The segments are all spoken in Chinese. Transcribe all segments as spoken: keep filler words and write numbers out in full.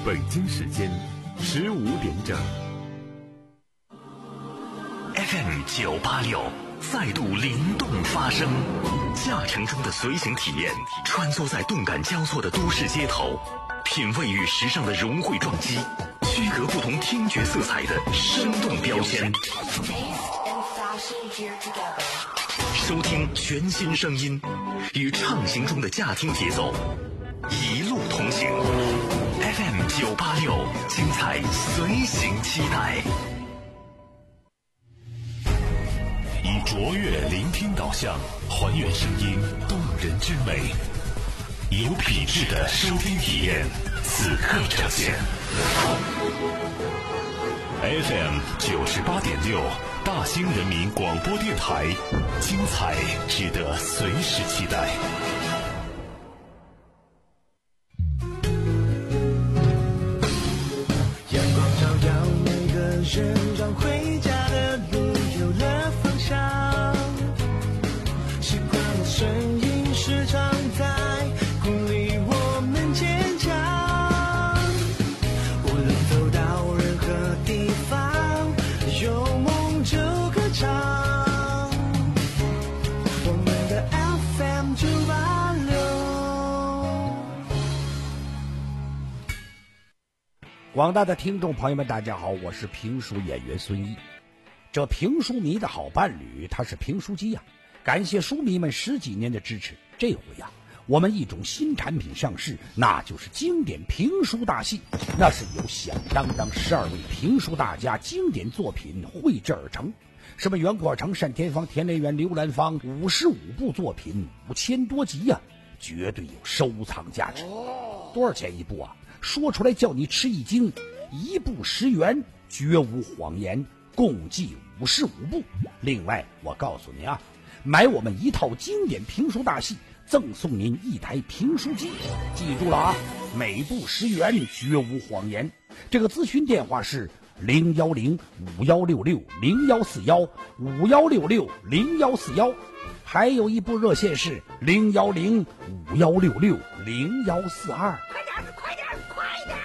北京时间十五点整。 F M 九八六再度灵动发声，驾乘中的随行体验，穿梭在动感交错的都市街头，品味与时尚的融汇撞击，区隔不同听觉色彩的生动标签。收听全新声音，与畅行中的驾听节奏一路同行。F M 九八六，精彩随行期待。 以卓越聆听导向，还原声音动人之美，有品质的收听体验，此刻呈现。F M 九十八点六，大兴人民广播电台，精彩值得随时期待。 阳光照耀每个人，让回家的路有了方向。习惯的声音时常在鼓励我们坚强。无论走到任何地方，有梦就歌唱。我们的 F M 九八六。 广大的听众朋友们，大家好，我是评书演员孙一。这评书迷的好伴侣，他是评书机呀、啊。感谢书迷们十几年的支持，这回呀、啊，我们一种新产品上市，那就是经典评书大戏。那是由响当当十二位评书大家经典作品绘制而成，什么袁阔成、单田芳、田连元、刘兰芳，五十五部作品，五千多集呀、啊，绝对有收藏价值。多少钱一部啊？说出来叫你吃一惊，一部十元，绝无谎言，共计五十五部。另外，我告诉你啊，买我们一套经典评书大戏，赠送您一台评书机。记住了啊，每部十元，绝无谎言。这个咨询电话是零幺零五幺六六零幺四幺五幺六六零幺四幺，还有一部热线是零幺零五幺六六零幺四二。快点，快点，快点！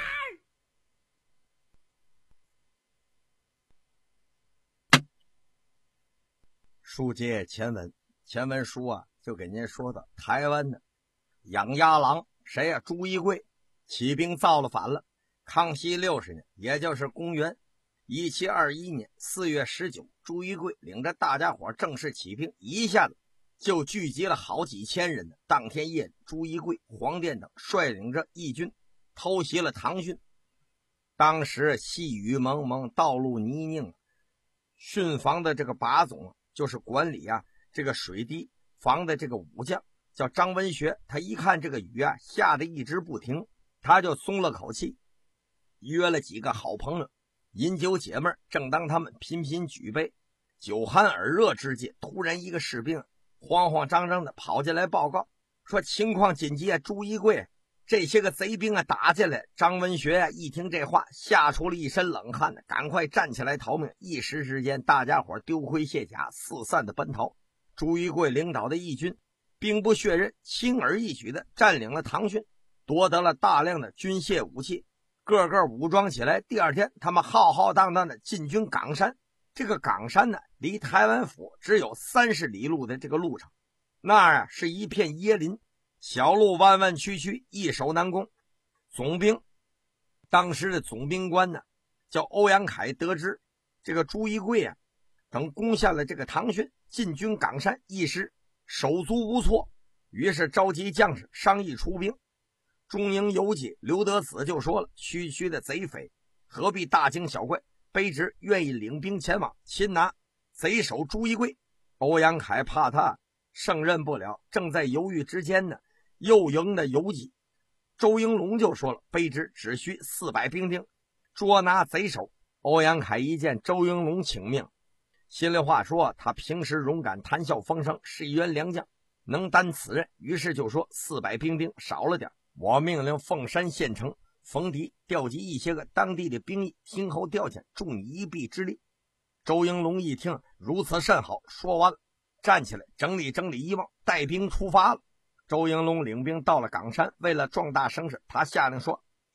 书接前文，前文书啊，就给您说到台湾的养鸭郎谁呀、啊？朱一贵起兵造了反了。康熙六十年，也就是公元一七二一年四月十九，朱一贵领着大家伙正式起兵，一下子就聚集了好几千人呢。当天夜里，朱一贵、黄殿等率领着义军偷袭了唐训。当时细雨蒙蒙，道路泥泞，训房的这个把总就是管理啊这个水滴房的这个武将叫张文学，他一看这个雨啊下得一直不停，他就松了口气，约了几个好朋友饮酒解闷。正当他们频频举杯酒酣耳热之际，突然一个士兵慌慌张张的跑进来报告说情况紧急啊，朱一贵这些个贼兵啊打进来。张文学啊一听这话，吓出了一身冷汗的，赶快站起来逃命。一时之间，大家伙丢盔卸甲，四散的奔逃。朱一贵领导的义军兵不血刃，轻而易举的占领了唐训，夺得了大量的军械武器，个个武装起来。第二天，他们浩浩荡荡的进军冈山。这个冈山呢，离台湾府只有三十里路的这个路程，那儿啊是一片椰林，小路弯弯曲曲，易守难攻。总兵当时的总兵官呢叫欧阳凯，得知这个朱一贵啊等攻下了这个唐训，进军冈山，一时手足无措，于是召集将士商议出兵。中营游记刘德子就说了，区区的贼匪何必大惊小怪，卑职愿意领兵前往擒拿贼首朱一贵。欧阳凯怕他胜任不了，正在犹豫之间呢，右营的游击周应龙就说了，卑职只需四百兵丁捉拿贼首。欧阳凯一见周应龙请命，心里话说他平时勇敢，谈笑风生，是一员良将，能担此任，于是就说四百兵丁少了点，我命令凤山县城冯迪调集一些个当地的兵役，听候调遣，助你一臂之力。周应龙一听如此甚好，说完了站起来整理整理衣帽，带兵出发了。周应龙领兵到了冈山，为了壮大声势，他下令说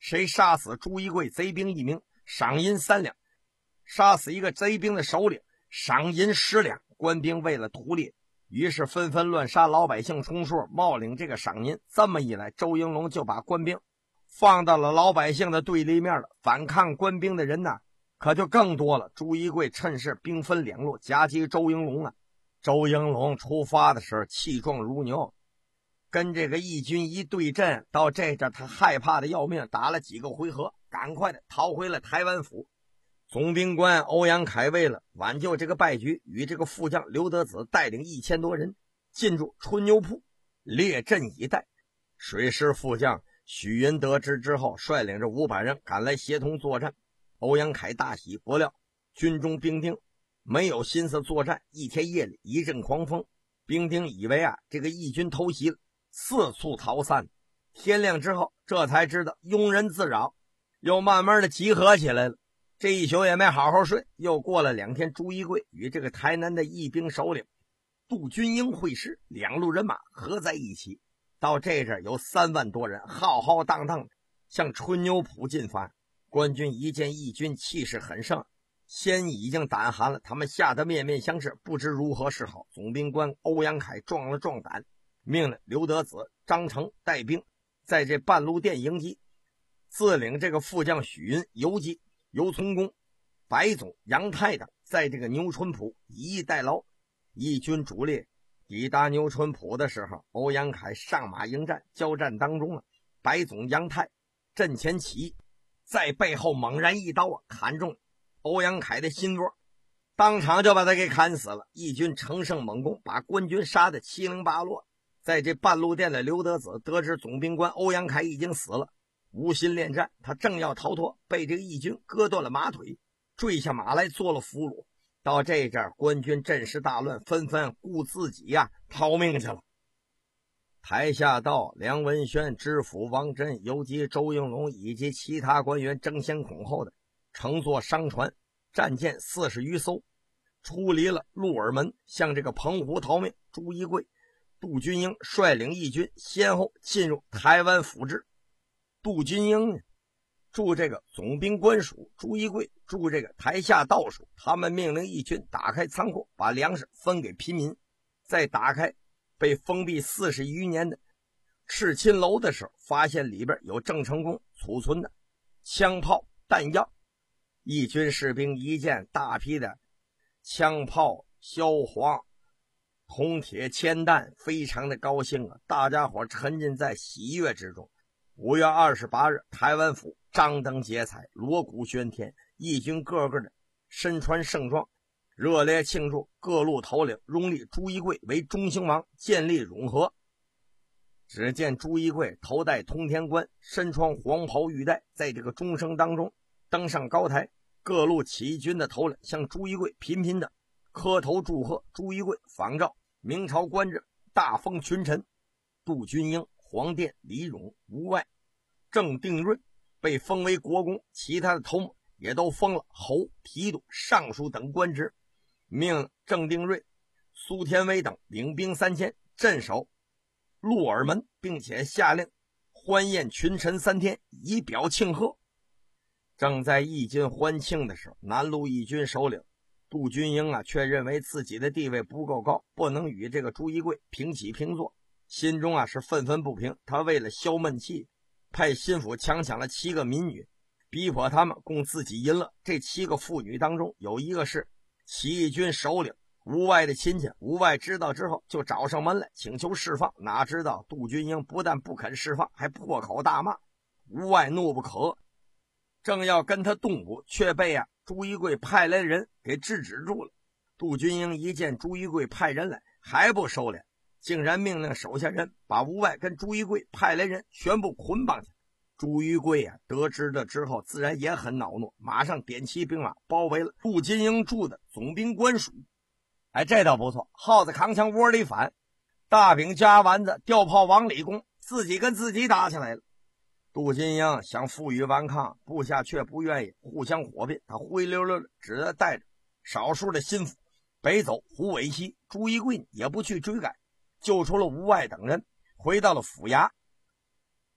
谁杀死朱一贵贼兵一名，赏银三两；杀死一个贼兵的首领，赏银十两。官兵为了图利，于是纷纷乱杀老百姓充数，冒领这个赏银。这么一来，周应龙就把官兵放到了老百姓的对立面了。反抗官兵的人呢，可就更多了。朱一贵趁势兵分两路夹击周应龙啊。周应龙出发的时候气壮如牛，跟这个义军一对阵，到这阵他害怕的要命，打了几个回合，赶快的逃回了台湾府。总兵官欧阳凯为了挽救这个败局，与这个副将刘德子带领一千多人进驻春牛铺，列阵以待。水师副将许云得知之后，率领着五百人赶来协同作战。欧阳凯大喜，不料军中兵丁没有心思作战。一天夜里一阵狂风，兵丁以为啊这个义军偷袭了，四处逃散。天亮之后，这才知道庸人自扰，又慢慢的集合起来了。这一宿也没好好睡。又过了两天，朱一贵与这个台南的义兵首领杜军英会师，两路人马合在一起。到这阵有三万多人浩浩荡荡向春牛埔进发。官军一见义军气势很盛，先已经胆寒了，他们吓得面面相视，不知如何是好。总兵官欧阳凯壮了壮胆，命令刘德子、张成带兵在这半路店迎击，自领这个副将许云游击。游从公、白总、杨泰等在这个牛春埔以逸待劳。义军主力抵达牛春埔的时候，欧阳凯上马迎战，交战当中啊，白总、杨泰阵前起义，在背后猛然一刀啊，砍中欧阳凯的心窝，当场就把他给砍死了。义军乘胜猛攻，把官军杀得七零八落。在这半路店的刘德子得知总兵官欧阳凯已经死了，无心恋战，他正要逃脱，被这个义军割断了马腿，坠下马来做了俘虏。到这阵官军阵势大乱，纷纷顾自己呀、啊、逃命去了。台下道梁文轩、知府王真、游击周应龙以及其他官员争先恐后的乘坐商船战舰四十余艘，出离了鹿耳门，向这个澎湖逃命。朱一贵、杜军英率领义军先后进入台湾府治。杜军英呢驻这个总兵官署，朱一贵驻这个台下道署。他们命令义军打开仓库，把粮食分给平民。再打开被封闭四十余年的赤青楼的时候，发现里边有郑成功储存的枪炮弹药。义军士兵一见大批的枪炮、硝磺、铜铁铅弹，非常的高兴啊！大家伙沉浸在喜悦之中。五月二十八日，台湾府张灯结彩，锣鼓喧天，义军个个的身穿盛装，热烈庆祝。各路头领拥立朱一贵为中兴王，建立永和。只见朱一贵头戴通天冠，身穿黄袍玉带，在这个钟声当中登上高台。各路起义军的头领向朱一贵频频的磕头祝贺。朱一贵仿照明朝官制，大封群臣，杜军英、黄殿、李勇、吴外、郑定润被封为国公，其他的头目也都封了侯、提督、尚书等官职，命郑定瑞、苏天威等领兵三千镇守鹿耳门，并且下令欢宴群臣三天，以表庆贺。正在义军欢庆的时候，南路义军首领杜军英啊，却认为自己的地位不够高，不能与这个朱一贵平起平坐，心中啊是愤愤不平。他为了消闷气，派心腹强抢了七个民女，逼迫他们供自己淫乐。这七个妇女当中，有一个是起义军首领吴外的亲戚。吴外知道之后，就找上门来请求释放。哪知道杜军英不但不肯释放，还破口大骂。吴外怒不可遏，正要跟他动武，却被啊朱一贵派来的人给制止住了。杜军英一见朱一贵派人来，还不收敛，竟然命令手下人把吴外跟朱一贵派来人全部捆绑起来。朱一贵啊得知了之后，自然也很恼怒，马上点齐兵马包围了杜军英住的总兵官署。哎，这倒不错，耗子扛枪窝里反，大饼夹丸子，吊炮往里攻，自己跟自己打起来了。杜金英想负隅顽抗，部下却不愿意，互相火并。他灰溜溜的只得带着少数的心腹北走胡尾溪。朱一贵也不去追赶，救出了吴外等人，回到了府衙。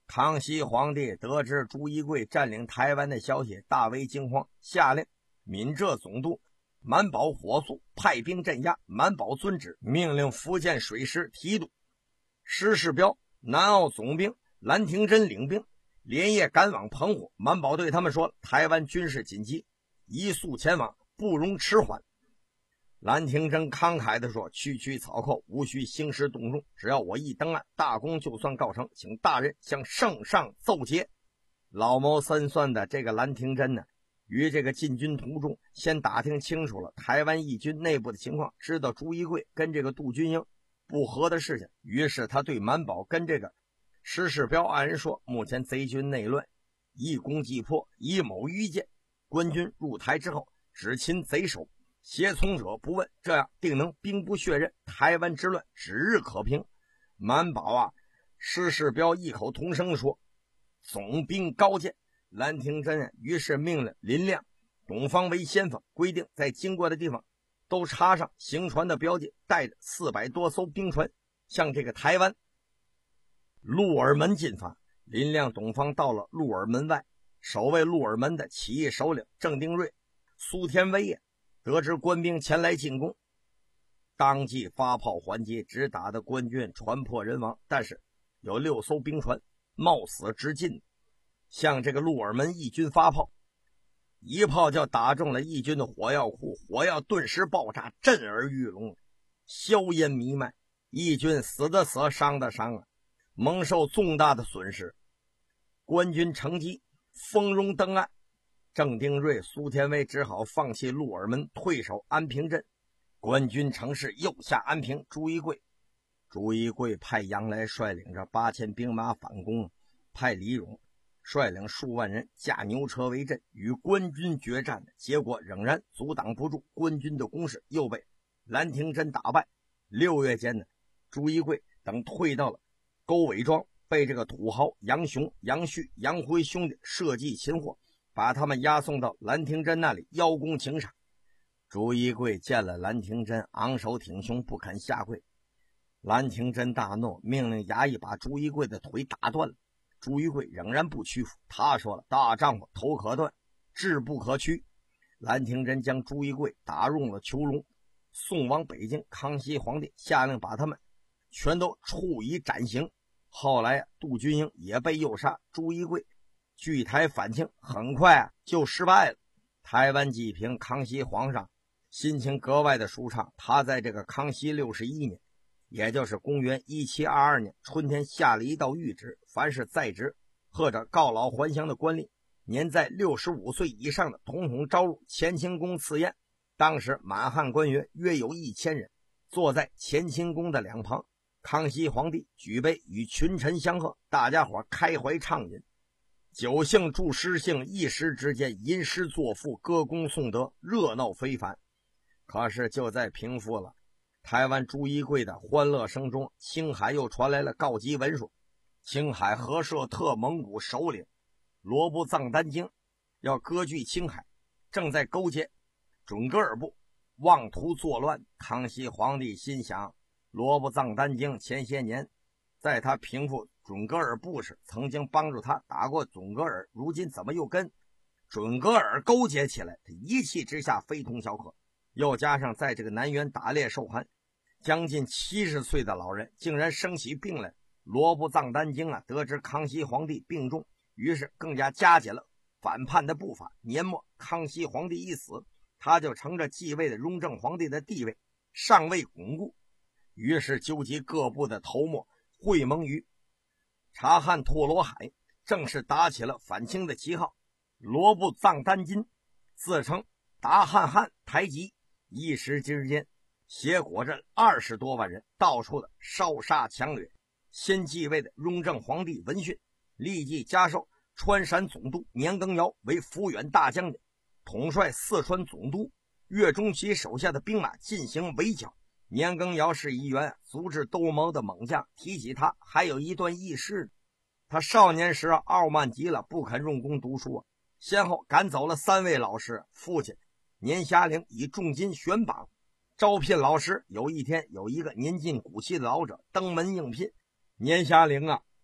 康熙皇帝得知朱一贵占领台湾的消息，大为惊慌，下令闽浙总督满保火速派兵镇压。满保遵旨，命令福建水师提督施世标、南澳总兵兰廷珍领兵，连夜赶往澎湖。满保对他们说，台湾军事紧急，一速前往，不容迟缓。兰廷珍慷慨地说，区区草寇无需兴师动众，只要我一登岸，大功就算告成，请大人向圣上奏捷。老谋深算的这个兰廷珍呢，于这个进军途中先打听清楚了台湾义军内部的情况，知道朱一贵跟这个杜军英不和的事情，于是他对满保跟这个施世标二人说，目前贼军内乱，一攻即破，以某愚见，官军入台之后只擒贼首，胁从者不问，这样定能兵不血刃，台湾之乱指日可平。满保啊，施世标异口同声说，总兵高见。兰廷珍于是命令林亮、董方为先锋，规定在经过的地方都插上行船的标记，带着四百多艘兵船向这个台湾鹿耳门进发。林亮、董方到了鹿耳门外，守卫鹿耳门的起义首领郑丁瑞、苏天威也得知官兵前来进攻，当即发炮还击，只打得官军船破人亡。但是有六艘兵船冒死直进，向这个鹿耳门义军发炮，一炮就打中了义军的火药库，火药顿时爆炸，震耳欲聋，硝烟弥漫，义军死的死，伤的伤啊，蒙受重大的损失。官军乘机蜂拥登岸，郑丁瑞、苏天威只好放弃鹿耳门，退守安平镇。官军乘势又下安平。朱一贵朱一贵派杨来率领着八千兵马反攻，派李勇率领数万人驾牛车为阵，与官军决战，结果仍然阻挡不住官军的攻势，又被兰廷珍打败。六月间呢，朱一贵等退到了沟尾庄，被这个土豪杨雄、杨旭、杨辉兄弟设计擒获，把他们押送到兰廷珍那里邀功请赏。朱一贵见了兰廷珍，昂首挺胸，不肯下跪。兰廷珍大怒，命令衙役把朱一贵的腿打断了。朱一贵仍然不屈服，他说了，大丈夫头可断，志不可屈。兰廷珍将朱一贵打入了囚笼，送往北京。康熙皇帝下令把他们全都处以斩刑。后来杜军英也被诱杀，朱一贵据台反清，很快啊就失败了。台湾济平，康熙皇上心情格外的舒畅。他在这个康熙六十一年，也就是公元一七二二年春天下了一道谕旨，凡是在职或者告老还乡的官吏，年在六十五岁以上的，统统招入乾清宫赐宴。当时满汉官员约有一千人，坐在乾清宫的两旁。康熙皇帝举杯与群臣相贺，大家伙开怀畅饮，酒兴助诗兴，一时之间吟诗作赋，歌功颂德，热闹非凡。可是就在平复了台湾朱一贵的欢乐声中，青海又传来了告急文书。青海和社特蒙古首领罗布藏丹京要割据青海，正在勾结准噶尔部，妄图作乱。康熙皇帝心想，罗布藏丹京前些年在他平复准噶尔部时曾经帮助他打过准噶尔，如今怎么又跟准噶尔勾结起来？他一气之下非同小可。又加上在这个南园打猎受寒，将近七十岁的老人竟然生起病来。罗布藏丹京啊，得知康熙皇帝病重，于是更加加紧了反叛的步伐。年末康熙皇帝一死，他就乘着继位的雍正皇帝的地位尚未巩固，于是纠集各部的头目会盟于察罕拓罗海，正式打起了反清的旗号。罗布藏丹津自称达汉汗台吉，一时之间携裹着二十多万人到处的烧杀抢掠。先继位的雍正皇帝闻讯，立即加授川陕总督年羹尧为抚远大将军，统帅四川总督岳钟琪手下的兵马进行围剿。年羹尧是一员足智多谋的猛将，提起他还有一段轶事。他少年时傲慢极了，不肯用功读书，先后赶走了三位老师。父亲年霞龄以重金选榜招聘老师，有一天有一个年近古稀的老者登门应聘。年霞龄啊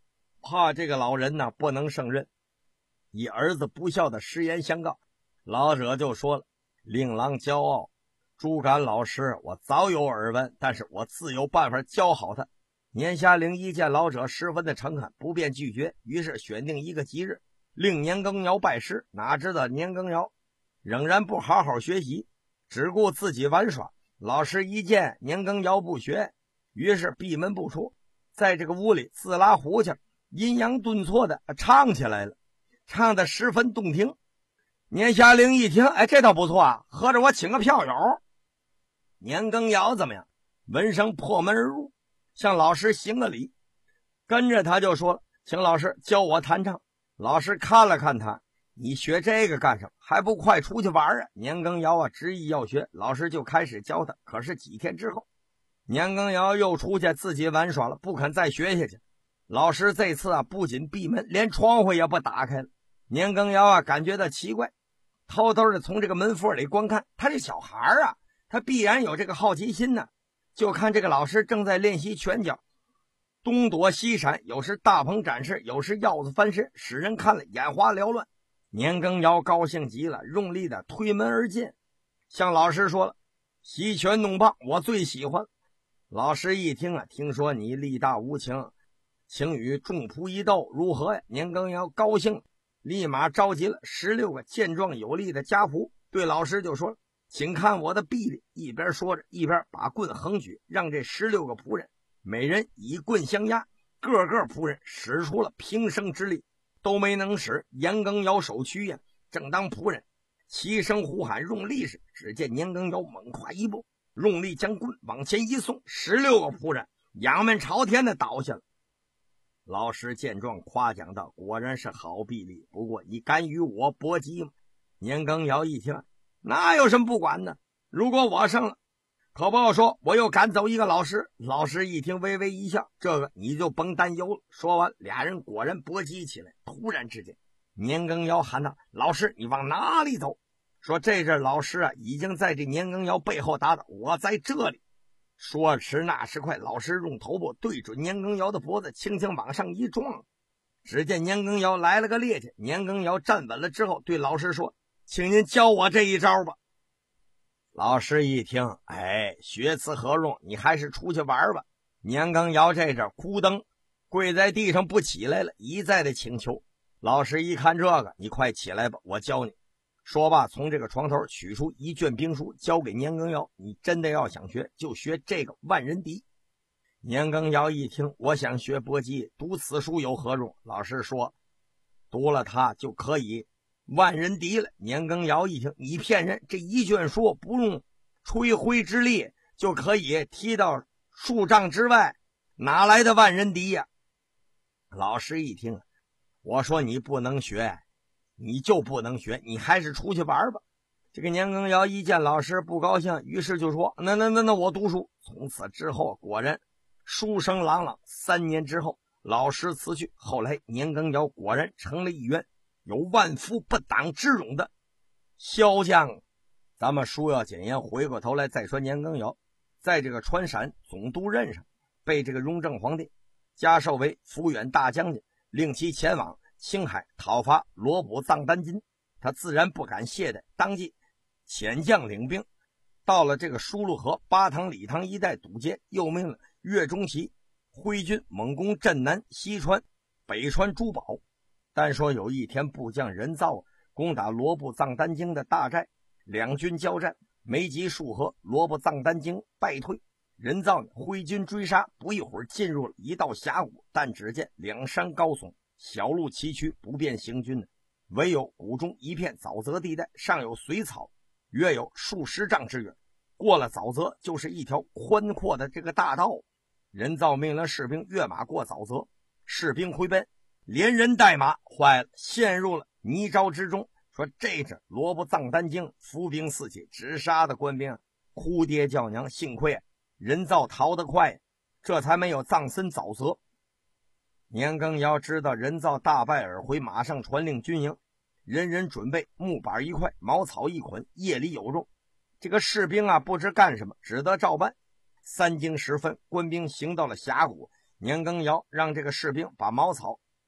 怕这个老人呢不能胜任，以儿子不孝的失言相告。老者就说了：令郎骄傲，朱敢老师我早有耳闻，但是我自有办法教好他。年下令一见老者十分的诚恳，不便拒绝，于是选定一个吉日，令年羹尧拜师。哪知道年羹尧仍然不好好学习，只顾自己玩耍。老师一见年羹尧不学，于是闭门不出，在这个屋里自拉胡琴，阴阳顿挫的唱起来了，唱得十分动听。年下令一听，哎，这倒不错啊，合着我请个票友。年羹尧怎么样？闻声破门而入，向老师行个礼，跟着他就说了：请老师教我弹唱。老师看了看他，你学这个干什么？还不快出去玩啊！年羹尧啊执意要学，老师就开始教他。可是几天之后，年羹尧又出去自己玩耍了，不肯再学下去。老师这次啊不仅闭门，连窗户也不打开了。年羹尧啊感觉到奇怪，偷偷的从这个门缝里观看。他这小孩啊，他必然有这个好奇心呢。就看这个老师正在练习拳脚，东躲西闪，有时大鹏展翅，有时鹞子翻身，使人看了眼花缭乱。年羹尧高兴极了，用力的推门而进，向老师说了：习拳弄棒我最喜欢。老师一听啊，听说你力大无情，请与众仆一斗如何呀？年羹尧高兴，立马召集了十六个健壮有力的家仆，对老师就说了：请看我的臂力。一边说着，一边把棍横举，让这十六个仆人每人以棍相压，个个仆人使出了平生之力，都没能使年羹尧手屈呀。正当仆人齐声呼喊用力时，只见年羹尧猛跨一步，用力将棍往前一送，十六个仆人仰面朝天的倒下了。老师见状夸奖道：果然是好臂力，不过你敢与我搏击吗？年羹尧一听，哪有什么不管的，如果我胜了，可不要说我又赶走一个老师。老师一听微微一笑：这个你就甭担忧了。说完，俩人果然搏击起来。突然之间，年羹尧喊道：老师你往哪里走？说这阵老师啊已经在这年羹尧背后打倒，我在这里。说时那时快，老师用头部对准年羹尧的脖子，轻轻往上一撞。只见年羹尧来了个趔趄，年羹尧站稳了之后对老师说：请您教我这一招吧。老师一听，哎，学此何用，你还是出去玩吧。年羹尧这阵哭蹬跪在地上不起来了，一再的请求。老师一看这个，你快起来吧，我教你。说罢，从这个床头取出一卷兵书，交给年羹尧：你真的要想学，就学这个万人敌。年羹尧一听，我想学搏击，读此书有何用？老师说，读了它就可以万人敌了。年羹尧一听，你骗人，这一卷书不用吹灰之力就可以踢到数丈之外，哪来的万人敌呀？老师一听，我说你不能学，你就不能学，你还是出去玩吧。这个年羹尧一见老师不高兴，于是就说：那那那那我读书。从此之后，果然书声朗朗。三年之后，老师辞去，后来年羹尧果然成了一员有万夫不挡之勇的骁将。咱们书要简言，回过头来再说年羹尧在这个川陕总督任上，被这个雍正皇帝加授为抚远大将军，令其前往青海讨伐罗卜藏丹津。他自然不敢懈怠，当即遣将领兵到了这个疏路河巴塘理塘一带堵截，又命了岳钟琪挥军猛攻镇南、西川、北川珠宝。但说有一天，部将任造攻打罗卜藏丹京的大寨，两军交战，没及数合，罗卜藏丹京败退。任造挥军追杀，不一会儿进入了一道峡谷，但只见两山高耸，小路崎岖，不便行军的，唯有谷中一片沼泽地带，上有水草，约有数十丈之远。过了沼泽，就是一条宽阔的这个大道。任造命令士兵跃马过沼泽，士兵回奔，连人带马坏了，陷入了泥沼之中。说这阵罗卜藏丹京伏兵四起，直杀的官兵哭爹叫娘，幸亏任造逃得快，这才没有葬身沼泽。年羹尧知道任造大败而回，马上传令军营，人人准备木板一块，茅草一捆，夜里有肉。这个士兵啊不知干什么，只得照办。三更时分，官兵行到了峡谷，年羹尧让这个士兵把茅草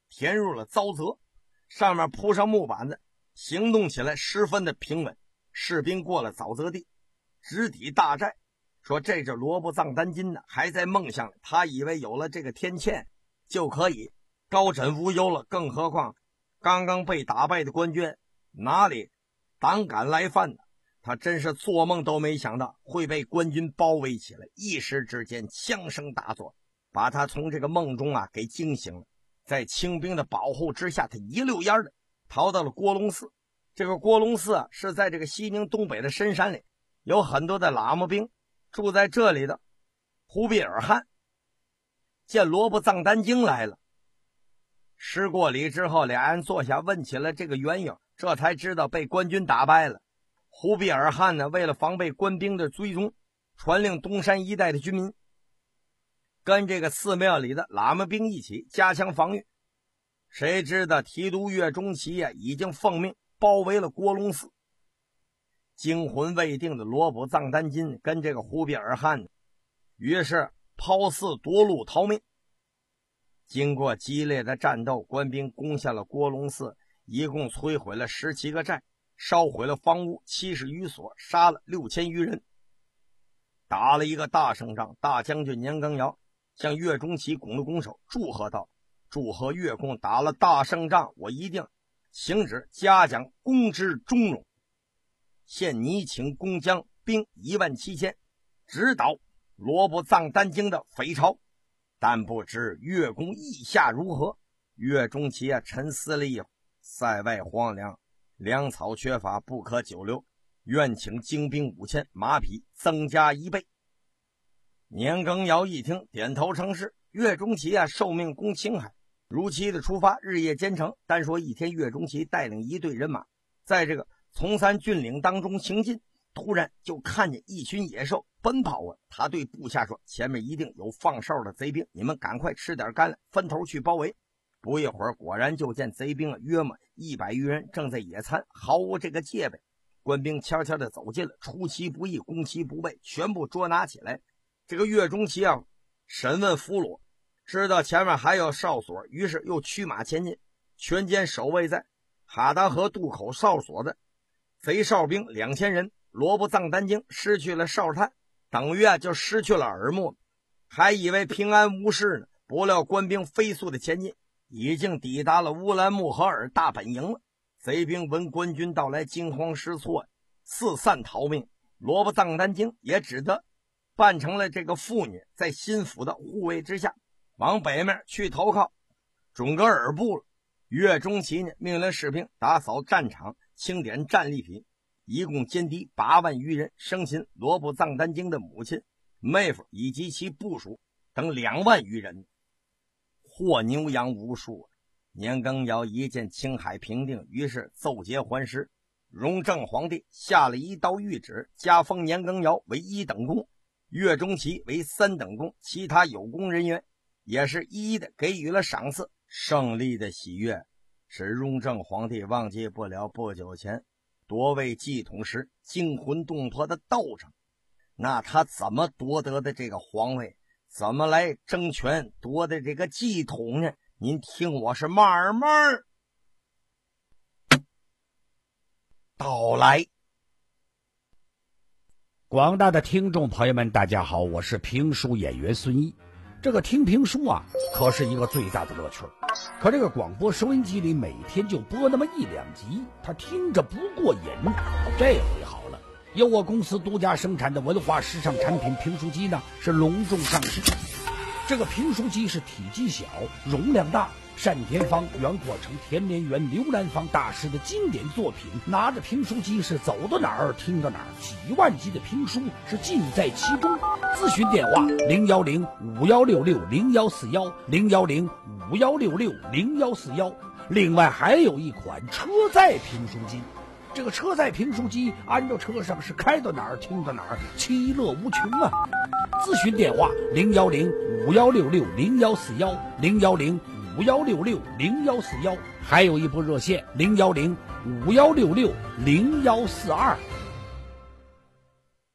填入了沼泽，上面铺上木板子，行动起来十分的平稳。士兵过了沼泽地，直抵大寨，说这只罗卜藏丹津呢，还在梦想，他以为有了这个天堑就可以高枕无忧了，更何况刚刚被打败的官军哪里胆敢来犯呢？他真是做梦都没想到会被官军包围起来，一时之间枪声大作，把他从这个梦中啊给惊醒了。在清兵的保护之下，他一溜烟的逃到了郭龙寺。这个郭龙寺啊是在这个西宁东北的深山里，有很多的喇嘛兵住在这里的。忽必尔汗见罗卜藏丹经来了，施过礼之后，俩人坐下问起了这个缘由，这才知道被官军打败了。忽必尔汗呢，为了防备官兵的追踪，传令东山一带的军民跟这个寺庙里的喇嘛兵一起加强防御。谁知道提督岳钟琪啊，已经奉命包围了郭龙寺。惊魂未定的罗卜藏丹津跟这个忽必尔汗于是抛寺夺路逃命。经过激烈的战斗，官兵攻下了郭龙寺，一共摧毁了十七个寨，烧毁了房屋七十余所，杀了六千余人，打了一个大胜仗。大将军年羹尧向岳钟琪拱了拱手，祝贺道：祝贺岳公打了大胜仗，我一定行旨嘉奖公之忠勇。现拟请工将兵一万七千，直捣罗卜藏丹经的匪巢，但不知岳公意下如何？岳钟琪啊沉思了一会儿，塞外荒凉，粮草缺乏，不可久留，愿请精兵五千，马匹增加一倍。年羹尧一听，点头称是。岳钟琪啊受命攻青海，如期的出发，日夜兼程。单说一天，岳钟琪带领一队人马在这个从山峻岭当中行进，突然就看见一群野兽奔跑啊！他对部下说：前面一定有放哨的贼兵，你们赶快吃点干粮，分头去包围。不一会儿，果然就见贼兵啊约莫一百余人正在野餐，毫无这个戒备。官兵悄悄地走近了，出其不意，攻其不备，全部捉拿起来。这个岳钟琪啊审问俘虏，知道前面还有哨所，于是又驱马前进，全歼守卫在哈达河渡口哨所的贼哨兵两千人。罗卜藏丹经失去了哨探，等于啊就失去了耳目，还以为平安无事呢。不料官兵飞速的前进，已经抵达了乌兰木合尔大本营了。贼兵闻官军到来，惊慌失措，四散逃命。罗卜藏丹经也只得扮成了这个妇女，在心腹的护卫之下往北面去投靠准噶尔部了。岳钟琪呢命令士兵打扫战场，清点战利品，一共歼敌八万余人，生擒罗卜藏丹经的母亲、妹夫以及其部属等两万余人，获牛羊无数。年羹尧一见青海平定，于是奏节还师。雍正皇帝下了一道谕旨，加封年羹尧为一等功，岳钟琪为三等功，其他有功人员也是一一的给予了赏赐。胜利的喜悦使雍正皇帝忘记不了不久前夺位继统时惊魂动魄的斗争。那他怎么夺得的这个皇位，怎么来争权夺的这个继统呢？您听我是慢慢道来。 广大的听众朋友们，大家好，我是评书演员孙一。这个听评书啊，可是一个最大的乐趣。可这个广播收音机里每天就播那么一两集，他听着不过瘾。这回好了，由我公司独家生产的文化时尚产品评书机呢，是隆重上市。这个评书机是体积小，容量大，单田芳、袁阔成、田连元、刘兰芳大师的经典作品，拿着评书机是走到哪儿听到哪儿，几万集的评书是尽在其中。咨询电话零幺零五幺六六零幺四幺零幺零五幺六六零幺四幺。另外还有一款车载评书机，这个车载评书机安到车上是开到哪儿听到哪儿，其乐无穷啊！咨询电话零幺零五幺六六零幺四幺零幺零五幺六六零幺四幺，还有一部热线零幺零五幺六六零幺四二。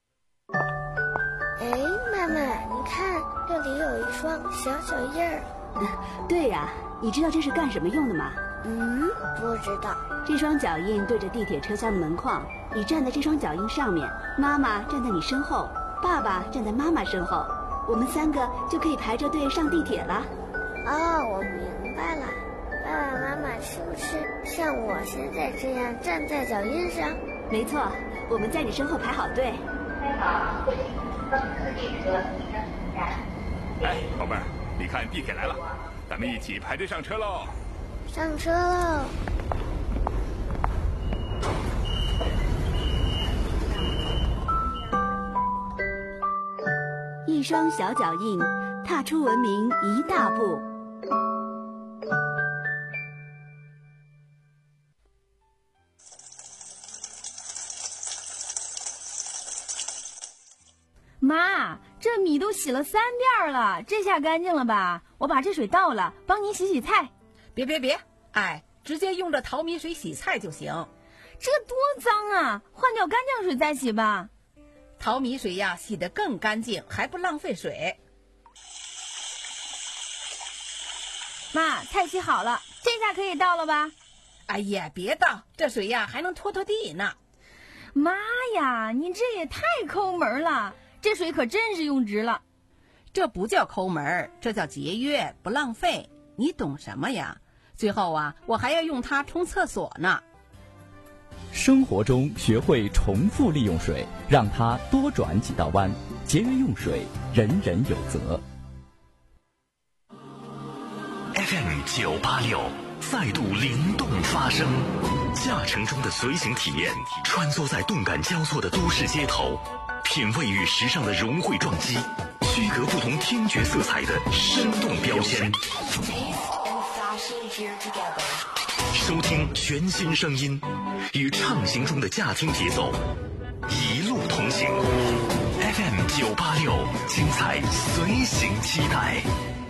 哎，妈妈，你看这里有一双小脚印儿， 对呀、啊，你知道这是干什么用的吗？ 嗯，不知道。 这双脚印对着地铁车厢的门框，你站在这双脚印上面，妈妈站在你身后，爸爸站在妈妈身后，我们三个就可以排着队上地铁了。 哦，我明白了。爸爸妈妈是不是像我现在这样站在脚印上？ 没错，我们在你身后排好队。 开好，不行，登客地车停车站。 哎，宝贝儿，你看地铁来了，咱们一起排队上车喽！ 上车喽！ 一双小脚印，踏出文明一大步。 妈，这米都洗了三遍了，这下干净了吧？我把这水倒了，帮您洗洗菜。 别别别，哎，直接用这淘米水洗菜就行。 这多脏啊，换掉干净水再洗吧。 淘米水呀，洗得更干净，还不浪费水。 妈，菜洗好了，这下可以倒了吧？ 哎呀，别倒，这水呀还能拖拖地呢。 妈呀，你这也太抠门了，这水可真是用值了。 这不叫抠门，这叫节约，不浪费。你懂什么呀？最后啊，我还要用它冲厕所呢。 生活中学会重复利用水，让它多转几道弯，节约用水，人人有责。 F M 九八六再度灵动发声，驾乘中的随行体验，穿梭在动感交错的都市街头，品味与时尚的融汇撞击，区隔不同听觉色彩的生动标签。收听全新声音，与畅行中的驾听节奏一路同行。F M 九八六，精彩随行期待。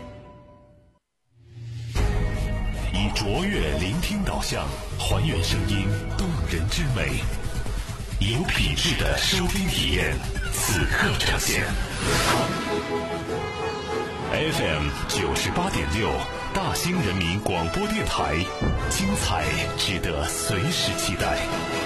以卓越聆听导向，还原声音动人之美，有品质的收听体验，此刻呈现。F M 九十八点六，大兴人民广播电台，精彩值得随时期待。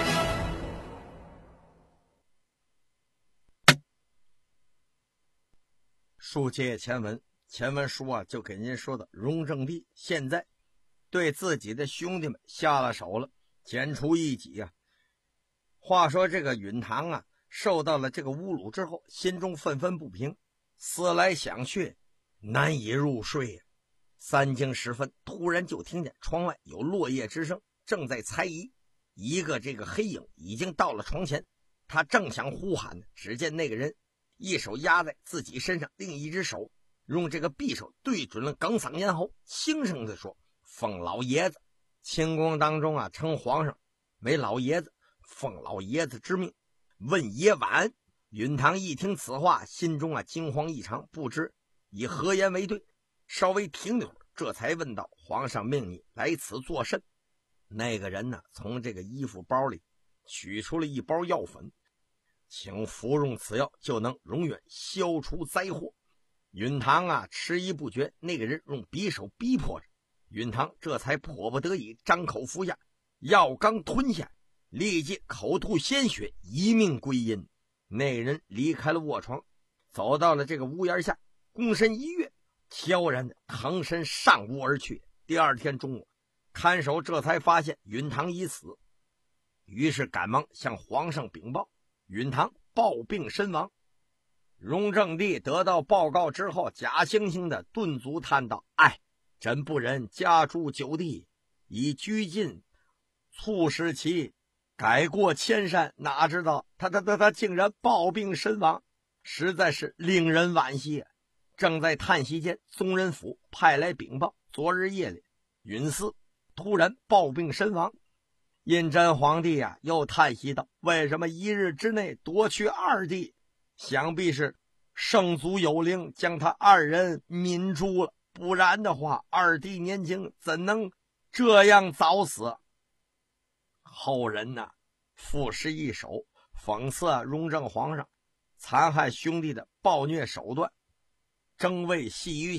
书接前文，前文书啊就给您说的，雍正帝现在对自己的兄弟们下了手了，剪除异己啊。话说这个允堂啊，受到了这个侮辱之后，心中愤愤不平，思来想去，难以入睡呀、啊。三更时分，突然就听见窗外有落叶之声，正在猜疑。一个这个黑影已经到了床前，他正想呼喊呢，只见那个人一手压在自己身上，另一只手用这个匕首对准了耿嗓咽喉，轻声地说：“奉老爷子。”清宫当中啊，称皇上为老爷子，奉老爷子之命，问爷晚。允堂一听此话，心中啊惊慌异常，不知以何言为对。稍微停了会儿，这才问道：“皇上命你来此作甚？”那个人呢，从这个衣服包里取出了一包药粉，请服用此药，就能永远消除灾祸。允堂啊迟疑不决，那个人用匕首逼迫着允堂，这才迫不得已张口服下，药刚吞下，立即口吐鲜血，一命归阴。那个人离开了卧床，走到了这个屋檐下，躬身一跃，悄然的腾身上屋而去。第二天中午，看守这才发现允堂已死，于是赶忙向皇上禀报，允堂暴病身亡。雍正帝得到报告之后，假惺惺的顿足叹道：“哎，真不忍家住九地，以拘禁促使其改过迁善，哪知道他他他他竟然暴病身亡，实在是令人惋惜。”正在叹息间，宗人府派来禀报，昨日夜里允嗣突然暴病身亡。胤禛皇帝啊，又叹息道：“为什么一日之内夺去二弟？想必是圣祖有灵，将他二人泯诛了，不然的话，二弟年轻，怎能这样早死？”后人呢，赋诗一首，讽刺雍正皇上残害兄弟的暴虐手段。争位系于墙，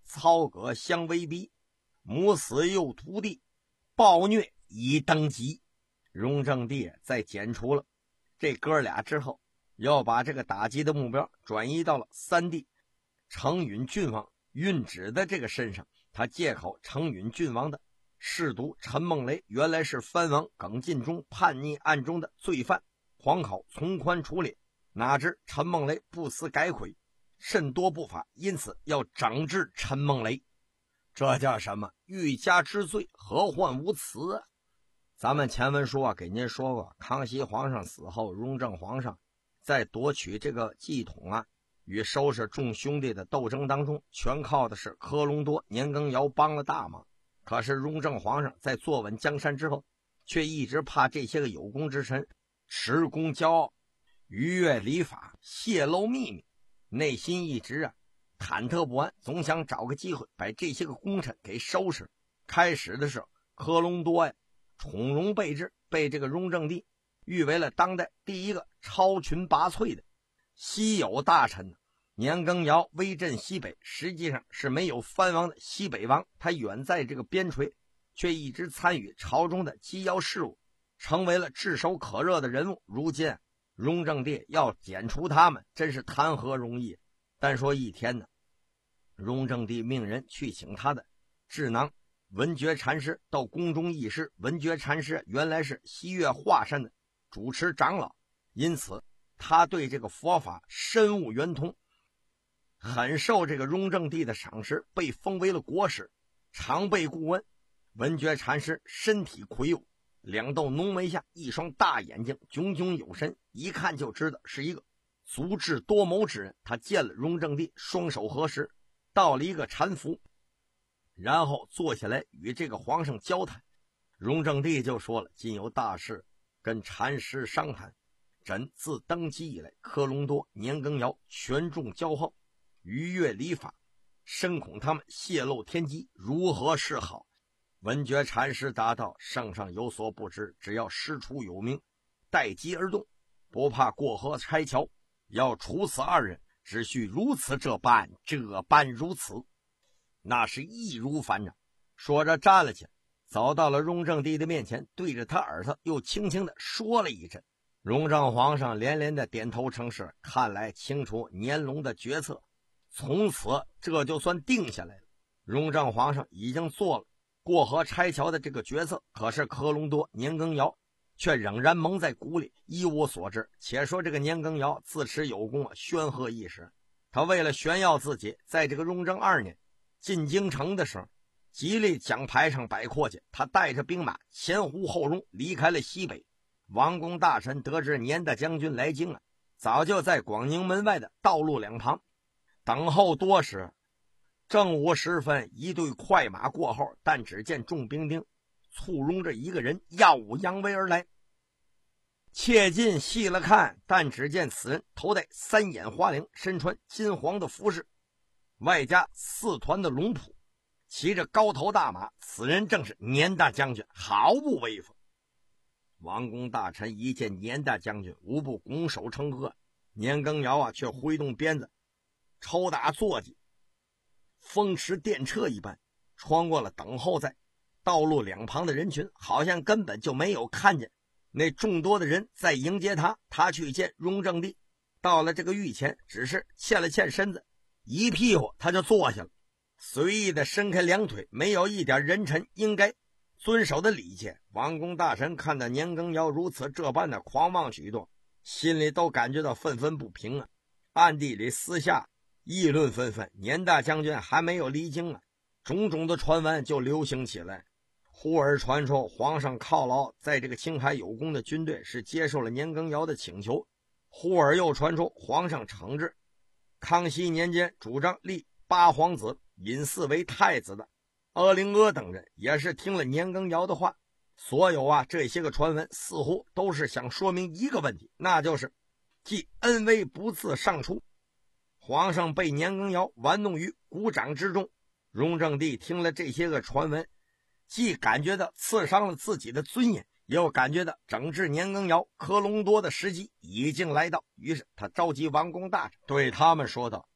曹葛相为逼，母死又屠地，暴虐已登基。雍正帝在剪除了这哥俩之后，要把这个打击的目标转移到了三弟承允郡王允旨的这个身上。他借口承允郡王的侍读陈梦雷原来是藩王耿进忠叛逆案中的罪犯，皇考从宽处理，哪知陈梦雷不思改悔，甚多不法，因此要整治陈梦雷。这叫什么？欲加之罪，何患无辞啊！咱们前文书啊给您说过，康熙皇上死后，雍正皇上在夺取这个继统啊与收拾众兄弟的斗争当中，全靠的是科隆多、年羹尧帮了大忙。可是雍正皇上在坐稳江山之后，却一直怕这些个有功之臣恃功骄傲，逾越礼法，泄露秘密，内心一直啊忐忑不安，总想找个机会把这些个功臣给收拾。开始的时候，科隆多呀宠荣备至，被这个雍正帝誉为了当代第一个超群拔萃的稀有大臣。年羹尧威震西北，实际上是没有藩王的西北王，他远在这个边陲，却一直参与朝中的机要事务，成为了炙手可热的人物。如今雍正帝要剪除他们，真是谈何容易。但说一天呢，雍正帝命人去请他的智囊文觉禅师到宫中议事。文觉禅师原来是西岳华山的主持长老，因此他对这个佛法深悟圆通，很受这个雍正帝的赏识，被封为了国师，常备顾问。文觉禅师身体魁梧，两斗浓眉下一双大眼睛炯炯有神，一看就知道是一个足智多谋之人。他见了雍正帝，双手合十，到了一个禅服，然后坐下来与这个皇上交谈。雍正帝就说了，今有大事跟禅师商谈，朕自登基以来，科隆多、年羹尧权重骄横，逾越礼法，深恐他们泄露天机，如何是好？文觉禅师答道，圣上有所不知，只要师出有名，待机而动，不怕过河拆桥，要处此二人，只需如此这般，这般如此，那是易如反掌。说着站了起来，走到了雍正帝的面前，对着他耳朵又轻轻地说了一阵。雍正皇上连连的点头称是，看来清楚年龙的决策，从此这就算定下来了。雍正皇上已经做了过河拆桥的这个决策，可是科隆多、年羹尧却仍然蒙在鼓里，一无所知。且说这个年羹尧自持有功啊，煊赫一时。他为了炫耀自己，在这个雍正二年进京城的时候，极力将排场摆阔气，他带着兵马前呼后拥离开了西北。王公大臣得知年大将军来京啊，早就在广宁门外的道路两旁等候多时。正午时分，一队快马过后，但只见众兵丁簇拥着一个人耀武扬威而来。切近细了看，但只见此人头戴三眼花翎，身穿金黄的服饰，外加四团的龙蹼，骑着高头大马。此人正是年大将军，毫不威风。王公大臣一见年大将军，无不拱手称贺。年羹尧啊，却挥动鞭子抽打坐骑，风驰电掣一般穿过了等候在道路两旁的人群，好像根本就没有看见那众多的人在迎接他。他去见雍正帝，到了这个御前，只是欠了欠身子，一屁股他就坐下了，随意的伸开两腿，没有一点人臣应该遵守的礼节。王公大臣看到年羹尧如此这般的狂妄举动，心里都感觉到愤愤不平啊，暗地里私下议论纷纷。年大将军还没有离京啊，种种的传闻就流行起来。忽而传说皇上犒劳在这个青海有功的军队，是接受了年羹尧的请求。忽而又传说皇上惩治康熙年间主张立八皇子隐祀为太子的阿灵阿等人，也是听了年羹尧的话。所有啊这些个传闻似乎都是想说明一个问题，那就是既恩威不自上出，皇上被年羹尧玩弄于股掌之中。雍正帝听了这些个传闻，既感觉到刺伤了自己的尊严，又感觉到整治年羹尧、科隆多的时机已经来到。于是他召集王公大臣，对他们说道：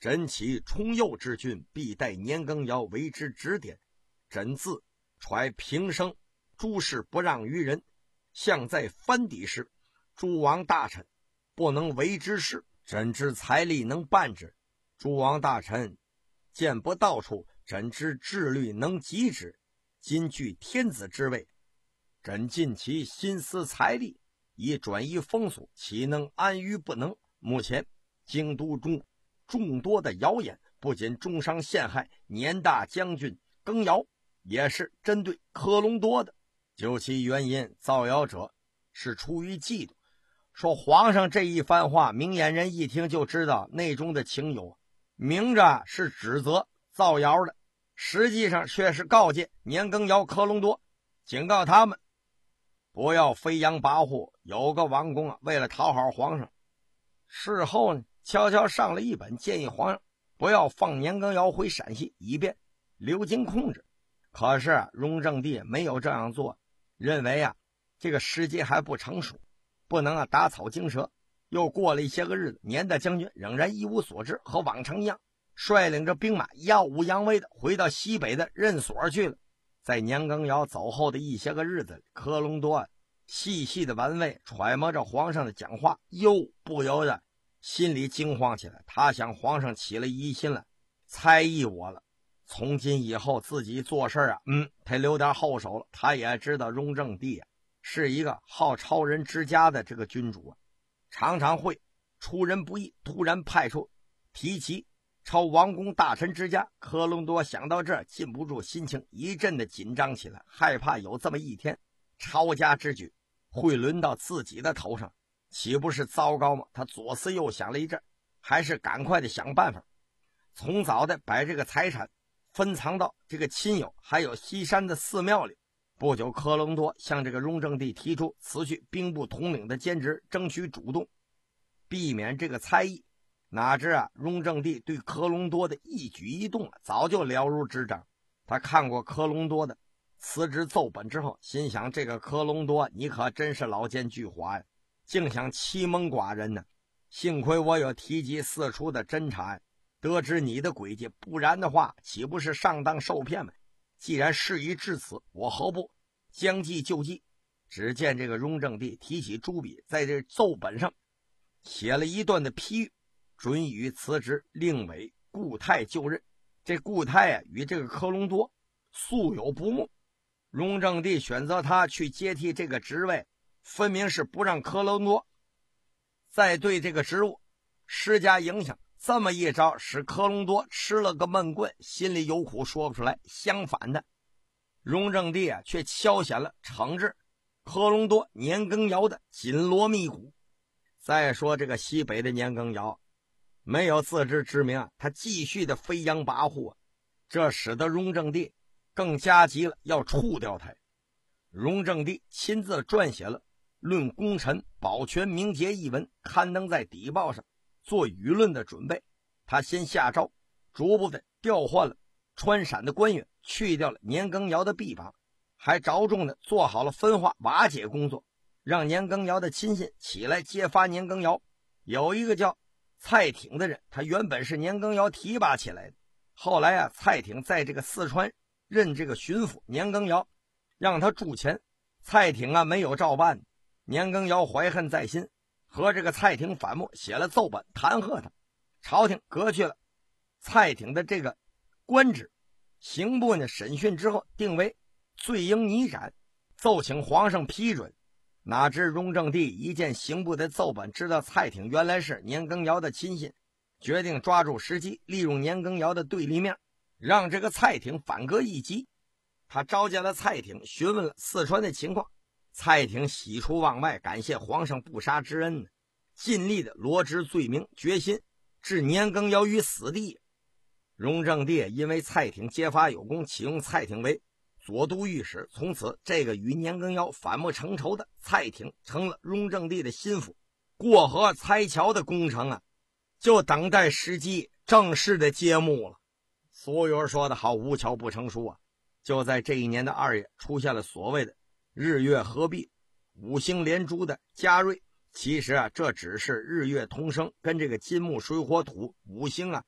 朕起重右之君，必待年羹尧为之指点。朕自揣平生诸事不让于人，相在藩邸时，诸王大臣不能为之事，朕之财力能办之。诸王大臣见不到处，朕之智虑能及之。今居天子之位，朕尽其心思财力，以转移风俗，岂能安于不能？目前京都中众多的谣言，不仅重伤陷害年大将军羹尧，也是针对科隆多的。究其原因，造谣者是出于嫉妒。说皇上这一番话，明眼人一听就知道内中的情由，明着是指责造谣的，实际上却是告诫年羹尧、科隆多，警告他们不要飞扬跋扈。有个王公啊，为了讨好皇上，事后呢悄悄上了一本，建议皇上不要放年羹尧回陕西，以便流经控制。可是啊，雍正帝没有这样做，认为啊这个时机还不成熟，不能啊打草惊蛇。又过了一些个日子，年大将军仍然一无所知，和往常一样，率领着兵马耀武扬威的回到西北的任所去了。在年羹尧走后的一些个日子里，科隆多细细的玩味，揣摩着皇上的讲话，又不由得心里惊慌起来。他想皇上起了疑心了，猜疑我了，从今以后自己做事啊，嗯，他留点后手了。他也知道雍正帝啊是一个好超人之家的这个君主啊，常常会出人不意，突然派出提旗朝王公大臣之家。科隆多想到这儿，禁不住心情一阵的紧张起来，害怕有这么一天抄家之举会轮到自己的头上，岂不是糟糕吗？他左思右想了一阵，还是赶快的想办法，从早的把这个财产分藏到这个亲友还有西山的寺庙里。不久，科隆多向这个雍正帝提出辞去兵部统领的兼职，争取主动，避免这个猜疑。哪知啊，雍正帝对科隆多的一举一动啊，早就了如指掌。他看过科隆多的辞职奏本之后，心想这个科隆多你可真是老奸巨猾呀，竟想欺蒙寡人呢。幸亏我有提及四处的侦查，得知你的诡计，不然的话岂不是上当受骗吗？既然事已至此，我何不将计就计？只见这个雍正帝提起朱笔，在这奏本上写了一段的批语，准予辞职，令委固泰就任。这固泰啊与这个科隆多素有不睦，雍正帝选择他去接替这个职位，分明是不让科隆多再对这个职务施加影响。这么一招使科隆多吃了个闷棍，心里有苦说不出来。相反的，雍正帝啊却敲响了惩治科隆多、年羹尧的紧锣密鼓。再说这个西北的年羹尧没有自知之明啊，他继续的飞扬跋扈啊，这使得雍正帝更加急了，要除掉他。雍正帝亲自撰写了《论功臣保全名节》一文，刊登在邸报上，做舆论的准备。他先下诏，逐步的调换了川陕的官员，去掉了年羹尧的臂膀，还着重的做好了分化瓦解工作，让年羹尧的亲信起来揭发年羹尧。有一个叫蔡挺的人，他原本是年羹尧提拔起来的，后来啊，蔡挺在这个四川任这个巡抚，年羹尧让他驻前，蔡挺啊没有照办，年羹尧怀恨在心，和这个蔡挺反目，写了奏本弹劾他。朝廷革去了蔡挺的这个官职，刑部呢审讯之后定为罪应拟斩，奏请皇上批准。哪知雍正帝一见刑部的奏本，知道蔡挺原来是年羹尧的亲信，决定抓住时机，利用年羹尧的对立面，让这个蔡挺反戈一击。他召见了蔡挺，询问了四川的情况。蔡挺喜出望外，感谢皇上不杀之恩，尽力的罗织罪名，决心置年羹尧于死地。雍正帝因为蔡挺揭发有功，启用蔡挺为左都御史，从此这个与年羹尧反目成仇的蔡挺成了雍正帝的心腹。过河拆桥的工程啊，就等待时机正式的揭幕了。俗语说得好，无巧不成书啊。就在这一年的二月，出现了所谓的日月合璧、五星连珠的嘉瑞。其实啊，这只是日月同生跟这个金木水火土五星啊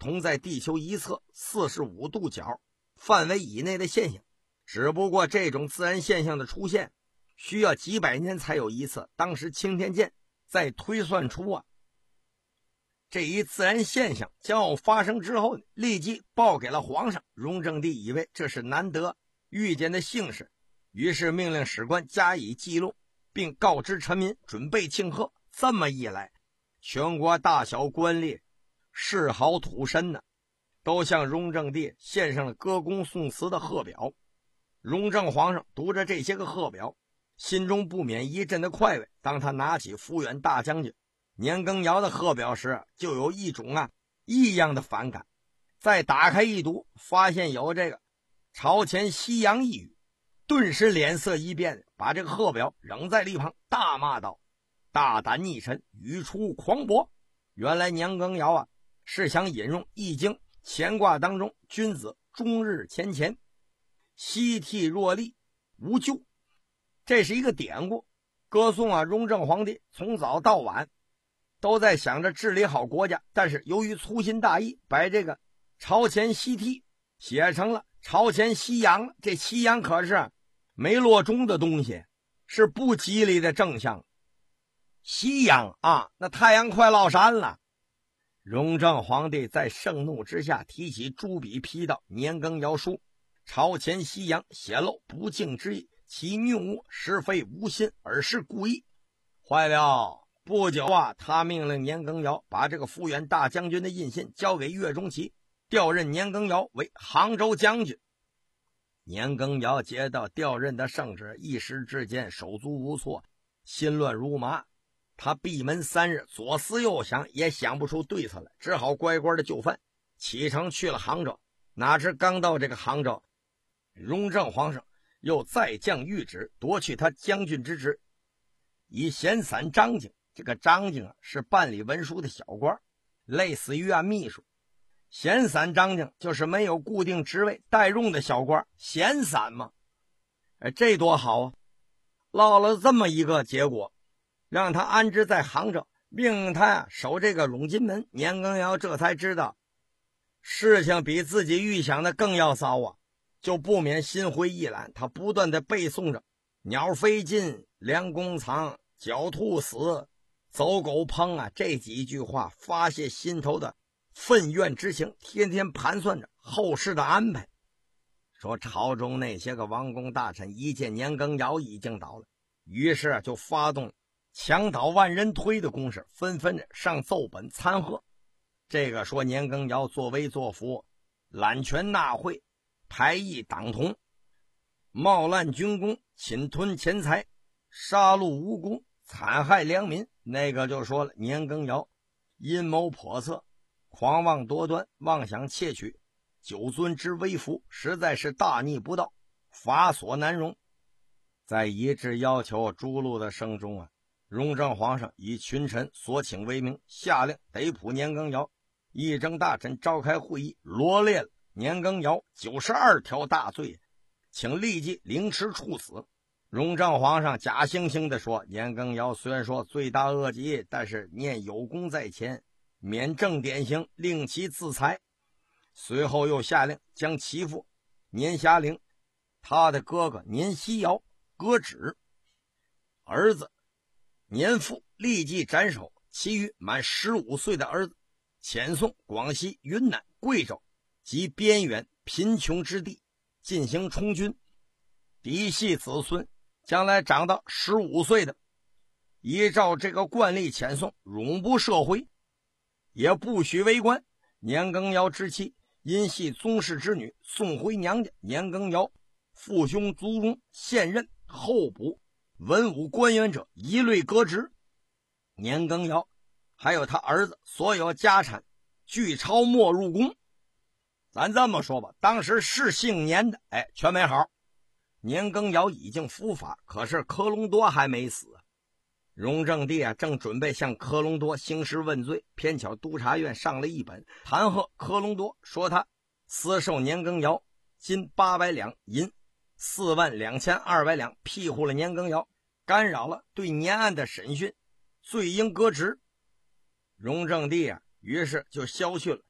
同在地球一侧四十五度角范围以内的现象，只不过这种自然现象的出现需要几百年才有一次。当时青天剑在推算出啊这一自然现象将要发生之后，立即报给了皇上。雍正帝以为这是难得遇见的幸事，于是命令史官加以记录，并告知臣民准备庆贺。这么一来，全国大小官吏、谥豪土绅呢，都向雍正帝献上了歌功颂词的贺表。雍正皇上读着这些个贺表，心中不免一阵的快慰。当他拿起抚远大将军年羹尧的贺表时，就有一种啊异样的反感。再打开一读，发现有这个朝前夕阳一语，顿时脸色一变，把这个贺表扔在了一旁，大骂道：大胆逆臣，语出狂博！原来年羹尧啊是想引用《易经》乾卦当中君子终日乾乾，夕惕若厉，无咎。这是一个典故，歌颂啊雍正皇帝从早到晚都在想着治理好国家，但是由于粗心大意，把这个朝前夕惕写成了朝前夕阳了。这夕阳可是没落中的东西，是不吉利的正向。夕阳啊，那太阳快落山了。雍正皇帝在盛怒之下提起朱笔批道：年羹尧书朝前夕阳，显露不敬之意，其谬误实非无心，而是故意。坏了！不久啊，他命令年羹尧把这个抚远大将军的印信交给岳钟琪，调任年羹尧为杭州将军。年羹尧接到调任的圣旨，一时之间手足无措，心乱如麻。他闭门三日，左思右想，也想不出对策来，只好乖乖的就范，启程去了杭州。哪知刚到这个杭州，雍正皇上又再降谕旨，夺去他将军之职，以闲散张敬。这个张敬啊是办理文书的小官，类似于啊秘书。闲散张敬就是没有固定职位代用的小官，闲散嘛。哎，这多好啊！落了这么一个结果，让他安置在杭州，命令他呀守这个陇金门。年羹尧这才知道事情比自己预想的更要糟啊，就不免心灰意懒。他不断的背诵着鸟飞尽，良弓藏，狡兔死，走狗烹啊这几句话，发泄心头的愤怨之情，天天盘算着后事的安排。说朝中那些个王公大臣一见年羹尧已经倒了，于是就发动墙倒万人推的攻势，纷纷上奏本参贺。这个说年羹尧作威作福，揽权纳贿，排异党同，冒滥军功，侵吞钱财，杀戮无辜，残害良民。那个就说了，年羹尧阴谋叵测，狂妄多端，妄想窃取九尊之威福，实在是大逆不道，法所难容。在一致要求诛戮的声中啊，雍正皇上以群臣所请为名，下令逮捕年羹尧。议政大臣召开会议，罗列了年羹尧九十二条大罪，请立即凌迟处死。雍正皇上假惺惺地说，年羹尧虽然说罪大恶极，但是念有功在前，免正典刑，令其自裁。随后又下令将其父年遐龄、他的哥哥年希尧革职，儿子年父立即斩首，其余满十五岁的儿子遣送广西、云南、贵州及边远贫穷之地进行充军。嫡系子孙将来长到十五岁的，依照这个惯例遣送，永不赦回，也不许为官。年羹尧之妻因系宗室之女，送回娘家。年羹尧父兄族中现任、候补、文武官员者一律革职。年羹尧还有他儿子所有家产据抄没入宫。咱这么说吧，当时是姓年的哎，全没好。年羹尧已经伏法，可是科隆多还没死。雍正帝啊，正准备向科隆多兴师问罪，偏巧督察院上了一本弹劾科隆多，说他私授年羹尧金八百两银四万两千二百两，庇护了年羹尧，干扰了对年案的审讯，罪应革职。雍正帝啊，于是就削去了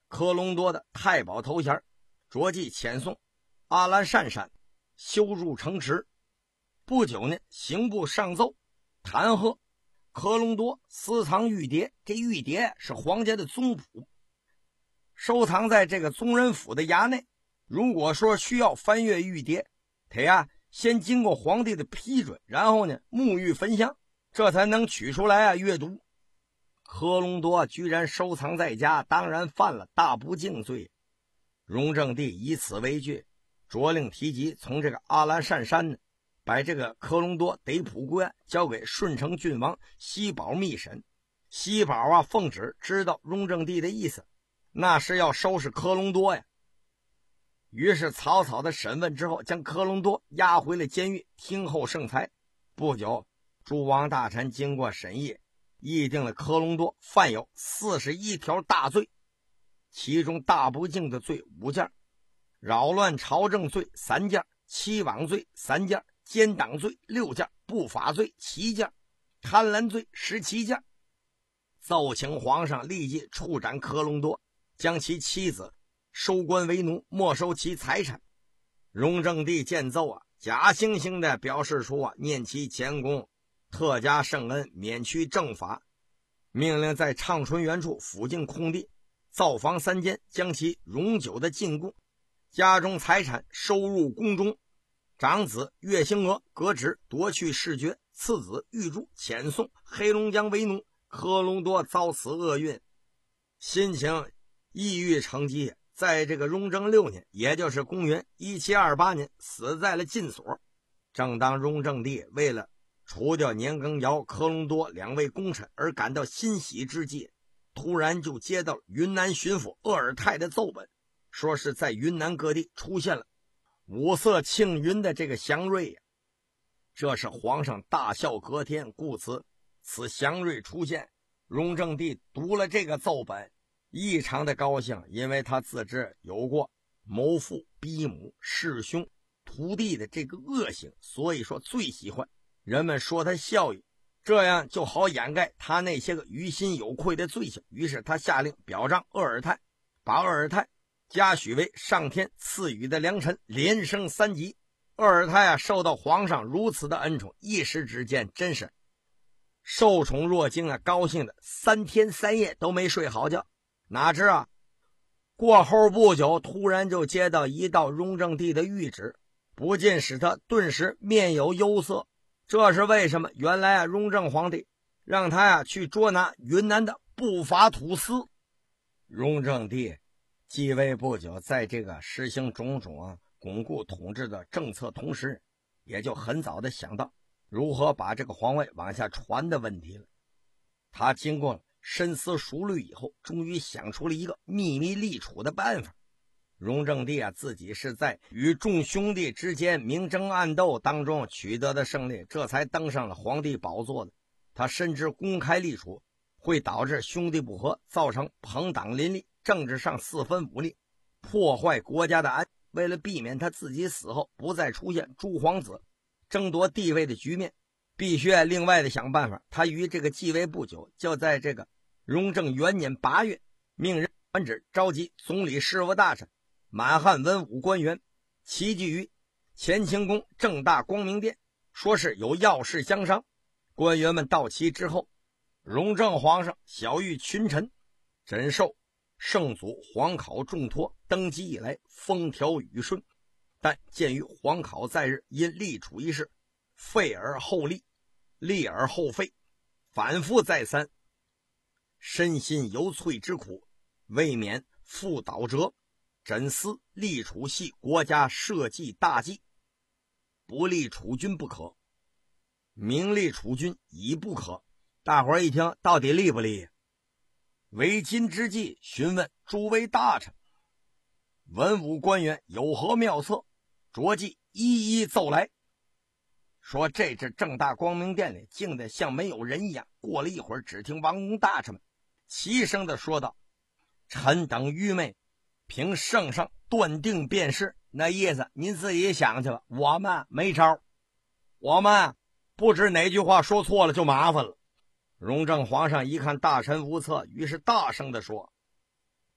科隆多的太保头衔，着即遣送阿兰善山修入城池。不久呢，刑部上奏弹劾科隆多私藏玉牒，这玉牒是皇家的宗谱，收藏在这个宗人府的衙内。如果说需要翻阅玉牒，他呀先经过皇帝的批准，然后呢沐浴焚香，这才能取出来啊阅读。科隆多居然收藏在家，当然犯了大不敬罪。雍正帝以此为据，着令提及从这个阿兰善山呢，把这个科隆多逮捕归案，交给顺承郡王西宝密审。西宝啊奉旨知道雍正帝的意思，那是要收拾科隆多呀。于是草草的审问之后，将科隆多押回了监狱，听候盛裁。不久，诸王大臣经过审议，议定了科隆多犯有四十一条大罪，其中大不敬的罪五件，扰乱朝政罪三件，欺罔罪三件，奸党罪六件，不法罪七件，贪婪罪十七件。奏请皇上立即处斩科隆多，将其妻子收官为奴，没收其财产。雍正帝见奏啊，假惺惺的表示出啊念其前功，特加圣恩，免去正法，命令在畅春园处附近空地造房三间，将其永久的禁锢，家中财产收入宫中。长子岳兴娥革职，夺去世爵，次子玉柱遣送黑龙江为奴。科隆多遭此厄运，心情抑郁成疾，在这个雍正六年，也就是公元一七二八年，死在了禁所。正当雍正帝为了除掉年羹尧、科隆多两位功臣而感到欣喜之际，突然就接到云南巡抚鄂尔泰的奏本，说是在云南各地出现了五色庆云的这个祥瑞呀。这是皇上大笑隔天，故此此祥瑞出现。雍正帝读了这个奏本，异常的高兴，因为他自知有过谋父逼母弑兄屠弟的这个恶行，所以说最喜欢人们说他孝义，这样就好掩盖他那些个于心有愧的罪行。于是他下令表彰鄂尔泰，把鄂尔泰嘉许为上天赐予的良臣，连升三级。鄂尔泰啊，受到皇上如此的恩宠，一时之间真是受宠若惊啊，高兴的三天三夜都没睡好觉。哪知啊，过后不久，突然就接到一道雍正帝的谕旨，不禁使他顿时面有忧色。这是为什么？原来啊，雍正皇帝让他呀、啊、去捉拿云南的不法土司。雍正帝继位不久，在这个实行种种啊巩固统治的政策同时，也就很早的想到如何把这个皇位往下传的问题了。他经过深思熟虑以后，终于想出了一个秘密立储的办法。雍正帝啊，自己是在与众兄弟之间明争暗斗当中取得的胜利，这才登上了皇帝宝座的。他深知公开立储会导致兄弟不和，造成朋党林立，政治上四分五裂，破坏国家的安。为了避免他自己死后不再出现诸皇子争夺地位的局面，必须要另外的想办法。他于这个继位不久，就在这个雍正元年八月，命人传旨召集总理事务大臣、满汉文武官员，齐聚于乾清宫正大光明殿，说是有要事相商。官员们到齐之后，雍正皇上晓谕群臣，枕受圣祖皇考重托，登基以来风调雨顺，但鉴于皇考在日因立储一事废而后立，立而后废，反复再三，身心犹恻之苦，未免复倒折。朕思立储系国家社稷大计，不立储君不可，明立储君已不可。大伙儿一听，到底立不立？为今之计，询问诸位大臣、文武官员有何妙策，着即一一奏来。说这只正大光明殿里静得像没有人一样。过了一会儿，只听王公大臣们齐声的说道：“臣等愚昧，凭圣上断定便是。”那意思您自己想去吧，我们没招，我们不知哪句话说错了就麻烦了。雍正皇上一看大臣无策，于是大声的说：“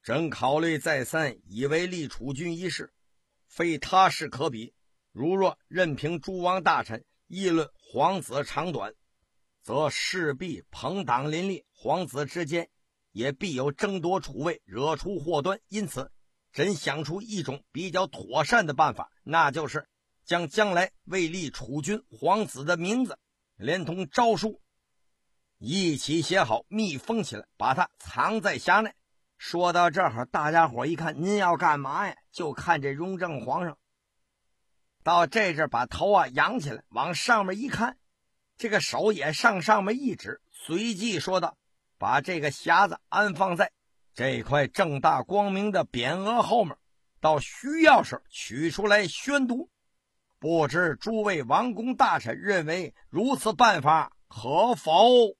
朕考虑再三，以为立储君一事，非他事可比。如若任凭诸王大臣议论皇子长短，则势必朋党林立，皇子之间也必有争夺储位，惹出祸端。因此朕想出一种比较妥善的办法，那就是将将来为立储君皇子的名字连同诏书一起写好，密封起来，把它藏在匣内。说到这儿，大家伙一看，您要干嘛呀？就看这雍正皇上到这阵把头啊扬起来，往上面一看，这个手也上上面一指，随即说道：把这个匣子安放在这块正大光明的匾额后面，到需要时取出来宣读。不知诸位王公大臣认为如此办法可否？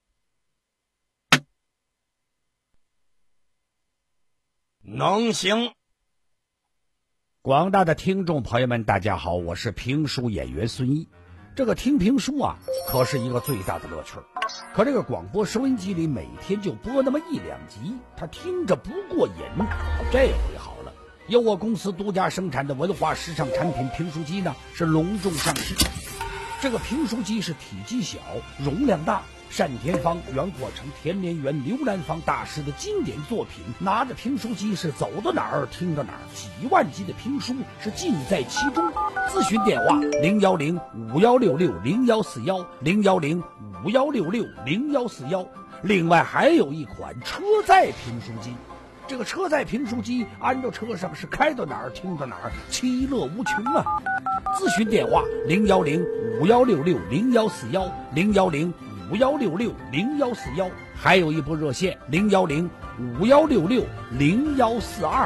能行。 广大的听众朋友们，大家好，我是评书演员孙一。这个听评书啊，可是一个最大的乐趣。可这个广播收音机里每天就播那么一两集，他听着不过瘾。这回好了，由我公司独家生产的文化时尚产品评书机呢，是隆重上市。这个评书机是体积小，容量大，单田芳、袁国成、田连元、刘兰芳大师的经典作品，拿着评书机是走到哪儿听到哪儿，几万集的评书是尽在其中。咨询电话零幺零五幺六六零幺四幺零幺零五幺六六零幺四幺。另外还有一款车载评书机，这个车载评书机安到车上是开到哪儿听到哪儿，其乐无穷啊！咨询电话零幺零五幺六六零幺四幺零幺零五幺六六零幺四幺，还有一部热线零幺零五幺六六零幺四二。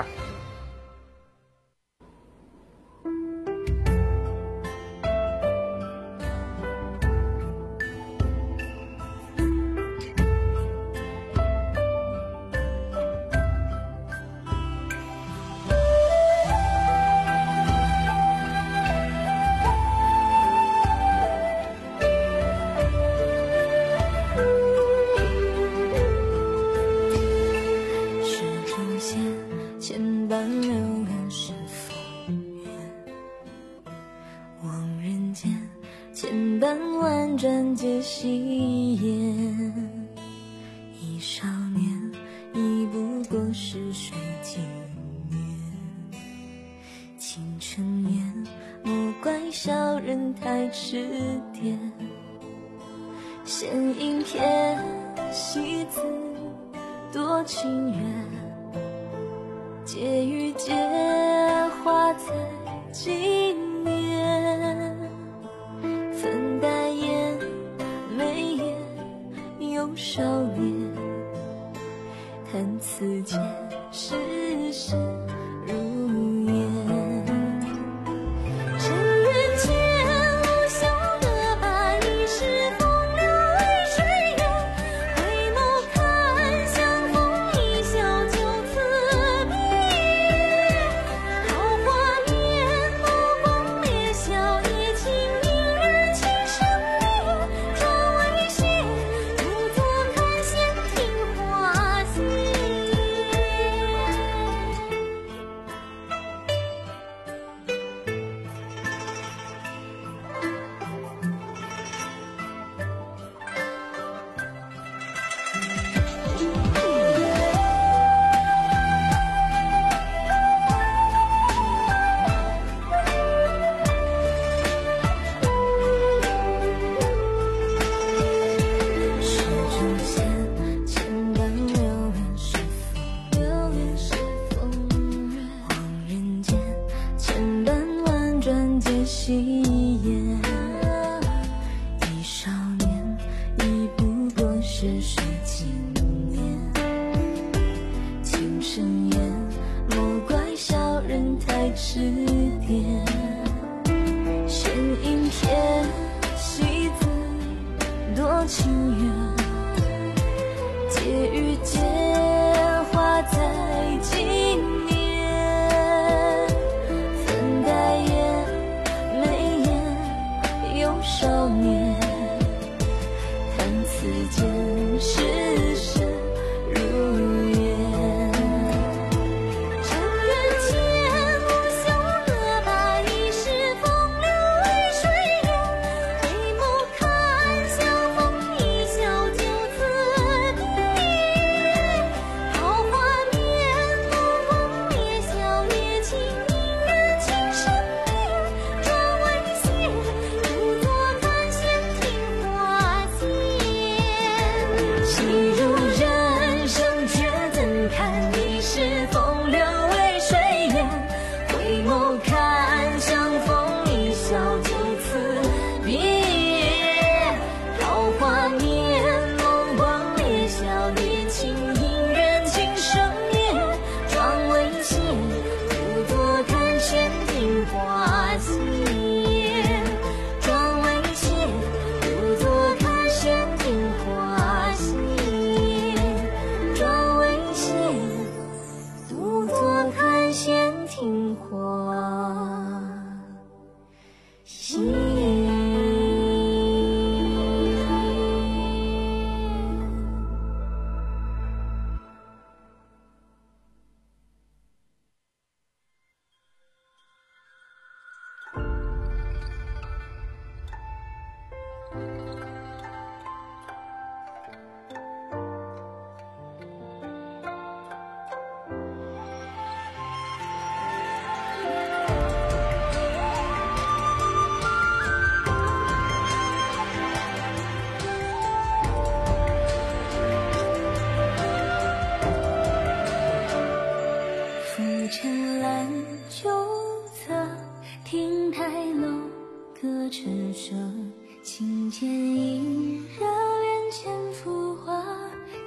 此间世事如烟。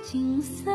景色，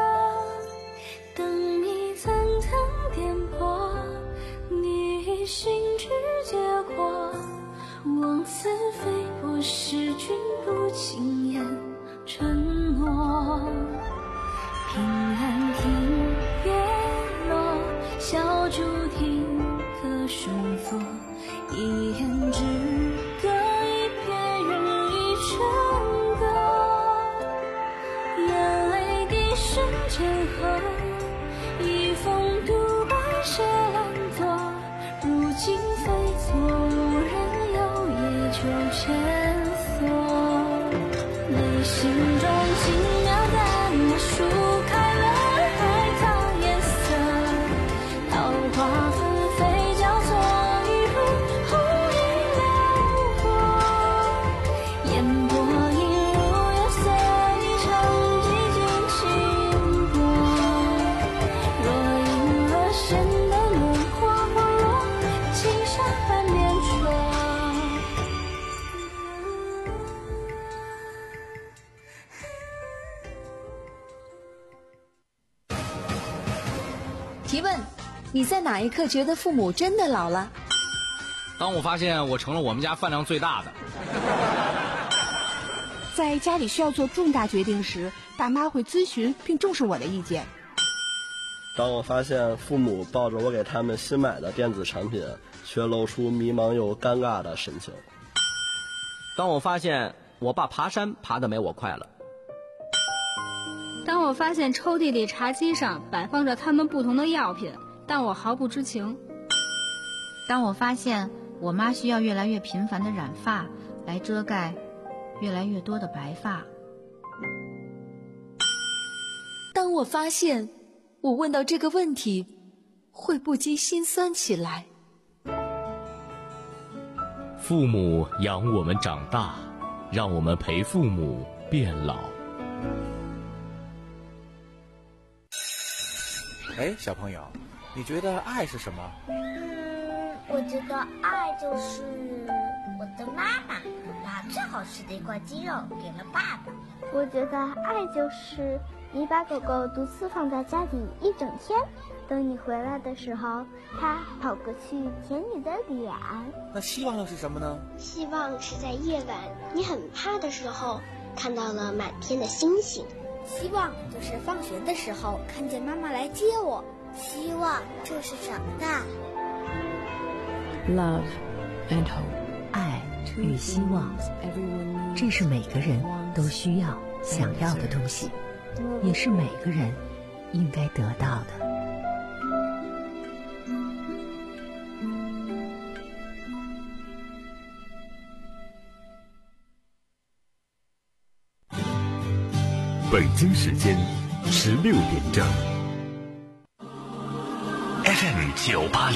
等你层层颠簸，你心知结果。往事飞过，是君不轻言承诺。平安亭叶落，小竹亭可书作，一言之隔，一瞥人一成歌。眼泪滴水成河，一封独白写懒惰。如今非错，无人有，也就牵索。内心中轻描淡墨，书开了海棠颜色，桃花纷飞交错，一如红衣撩拨。烟波映入月色，一场寂静轻薄。若隐若现的轮廓，不若轻纱半边窗。 提问：你在哪一刻觉得父母真的老了？ 当我发现我成了我们家饭量最大的。 在家里需要做重大决定时，爸妈会咨询并重视我的意见。 当我发现父母抱着我给他们新买的电子产品，却露出迷茫又尴尬的神情。 当我发现我爸爬山爬得没我快了。 当我发现抽屉里茶几上摆放着他们不同的药品，但我毫不知情。 当我发现我妈需要越来越频繁的染发来遮盖越来越多的白发。 当我发现我问到这个问题会不禁心酸起来。 父母养我们长大，让我们陪父母变老。 哎，小朋友，你觉得爱是什么？ 嗯，我觉得爱就是我的妈妈把最好吃的一块鸡肉给了爸爸。 我觉得爱就是你把狗狗独自放在家里一整天，等你回来的时候，它跑过去舔你的脸。 那希望又是什么呢？ 希望是在夜晚你很怕的时候，看到了满天的星星。 希望就是放学的时候看见妈妈来接我。 希望就是长大。 Love and hope， 爱与希望，这是每个人都需要、想要的东西，也是每个人应该得到的。 北京时间十六点整。 F M 九八六